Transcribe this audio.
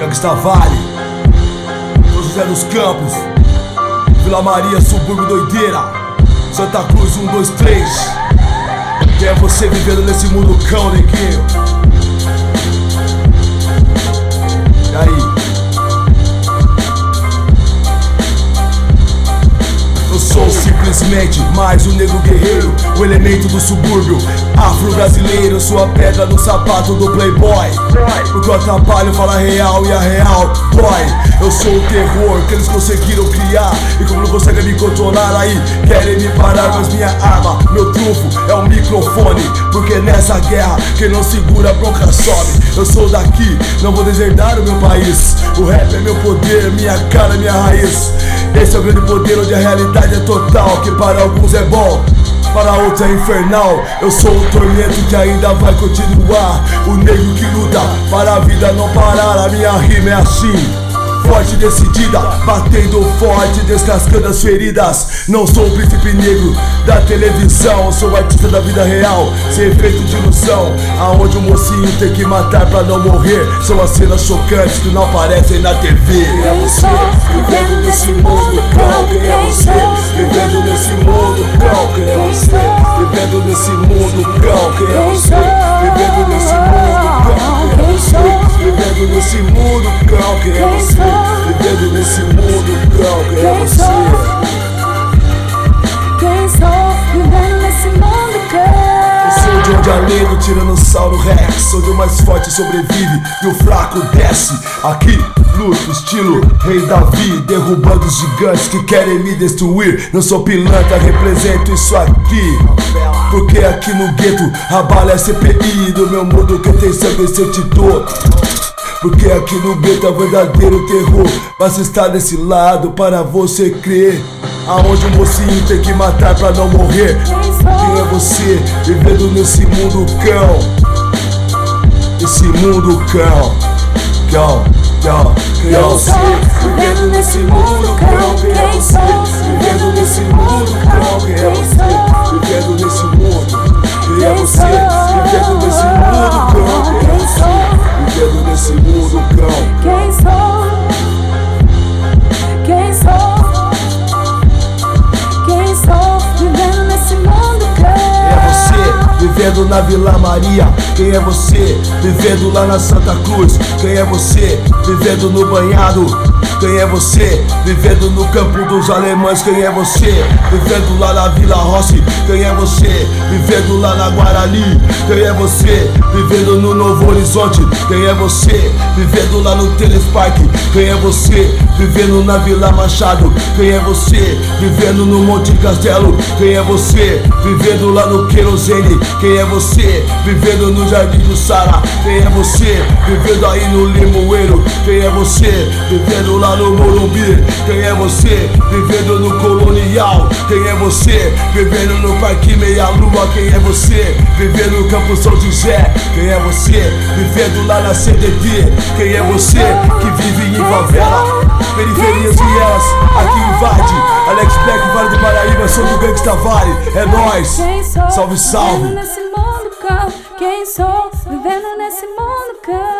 Gangsta Vale, São José dos Campos, Vila Maria, subúrbio doideira, Santa Cruz 1, 2, 3. Quem é você vivendo nesse mundo cão, neguinho? E aí? Eu sou simplesmente mais um negro guerreiro, o elemento do subúrbio afro-brasileiro. Sua pedra no sapato do playboy, porque eu atrapalho, fala real e a real dói. Eu sou o terror que eles conseguiram criar, e como não conseguem me controlar, aí querem me parar. Mas minha arma, meu trunfo é o microfone, porque nessa guerra quem não segura a bronca sobe. Eu sou daqui, não vou desertar o meu país. O rap é meu poder, minha cara, minha raiz. Esse é o grande poder onde a realidade é total, que para alguns é bom, para outros é infernal. Eu sou o tormento que ainda vai continuar, o negro que luta para a vida não parar. A minha rima é assim, forte e decidida, batendo forte, descascando as feridas. Não sou o príncipe negro da televisão, sou o artista da vida real, sem efeito de ilusão, aonde o mocinho tem que matar pra não morrer. São as cenas chocantes que não aparecem na TV. Quem é você? Vivendo nesse mundo cão. Quem é você? Vivendo nesse mundo cão. Quem é você? Vivendo nesse mundo cão. Quem é você? Vivendo nesse mundo cão. Quem é você? Vivendo nesse mundo cão. Quem é você? Vivendo nesse mundo cão. Quem é você? Quem sou? Vivendo nesse mundo cão. Eu sou de onde além do Tiranossauro Rex, onde o mais forte sobrevive e o fraco desce. Aqui, luto, estilo Rei Davi, derrubando os gigantes que querem me destruir. Não sou pilantra, represento isso aqui, porque aqui no gueto a bala é CPI do meu mundo. Que tem sangue se eu te dou, porque aqui no gueto é o verdadeiro terror. Basta estar desse lado para você crer, aonde o mocinho tem que matar pra não morrer. Quem é você vivendo nesse mundo cão? Esse mundo cão, cão, cão. Quem é você vivendo nesse mundo cão? Quem é você vivendo nesse mundo cão? Quem é você vivendo nesse mundo? Quem é você vivendo nesse mundo cão? Quem é você vivendo nesse mundo cão? Quem sou? Quem sou? Quem sou? Vivendo nesse mundo cão. Quem é você vivendo na Vila Maria? Quem é você vivendo lá na Santa Cruz? Quem é você vivendo no banhado? Quem é você vivendo no campo dos alemães? Quem é você vivendo lá na Vila Rossi? Quem é você vivendo lá na Guarani? Quem é você vivendo no Novo Horizonte? Quem é você vivendo lá no Teles Parque? Quem é você vivendo na Vila Machado? Quem é você vivendo no Monte Castelo? Quem é você vivendo lá no Querosene? Quem é você vivendo no Jardim do Sara? Quem é você vivendo aí no Limoeiro? Quem é você vivendo lá no Morumbi? Quem é você vivendo no Colonial? Quem é você vivendo no Parque Meia Lua? Quem é você vivendo no Campo São José? Quem é você vivendo lá na CDD? Quem é você que vive em favela, periferias e elas aqui invade? Alex Black, Vale do Paraíba, sou do Gangsta Vale, é nóis, salve, salve. Vivendo nesse mundo cão. Quem sou? Vivendo nesse mundo cão.